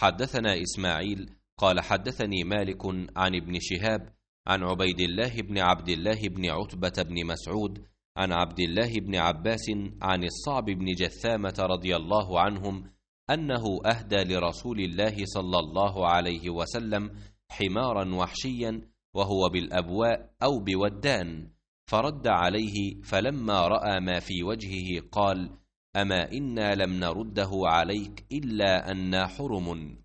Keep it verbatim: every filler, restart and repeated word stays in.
حدثنا إسماعيل قال حدثني مالك عن ابن شهاب عن عبيد الله بن عبد الله بن عتبة بن مسعود عن عبد الله بن عباس عن الصعب بن جثامة رضي الله عنهم أنه أهدى لرسول الله صلى الله عليه وسلم حمارا وحشيا وهو بالأبواء أو بودان، فرد عليه، فلما رأى ما في وجهه قال: أما إنا لم نرده عليك إلا أنا حرم.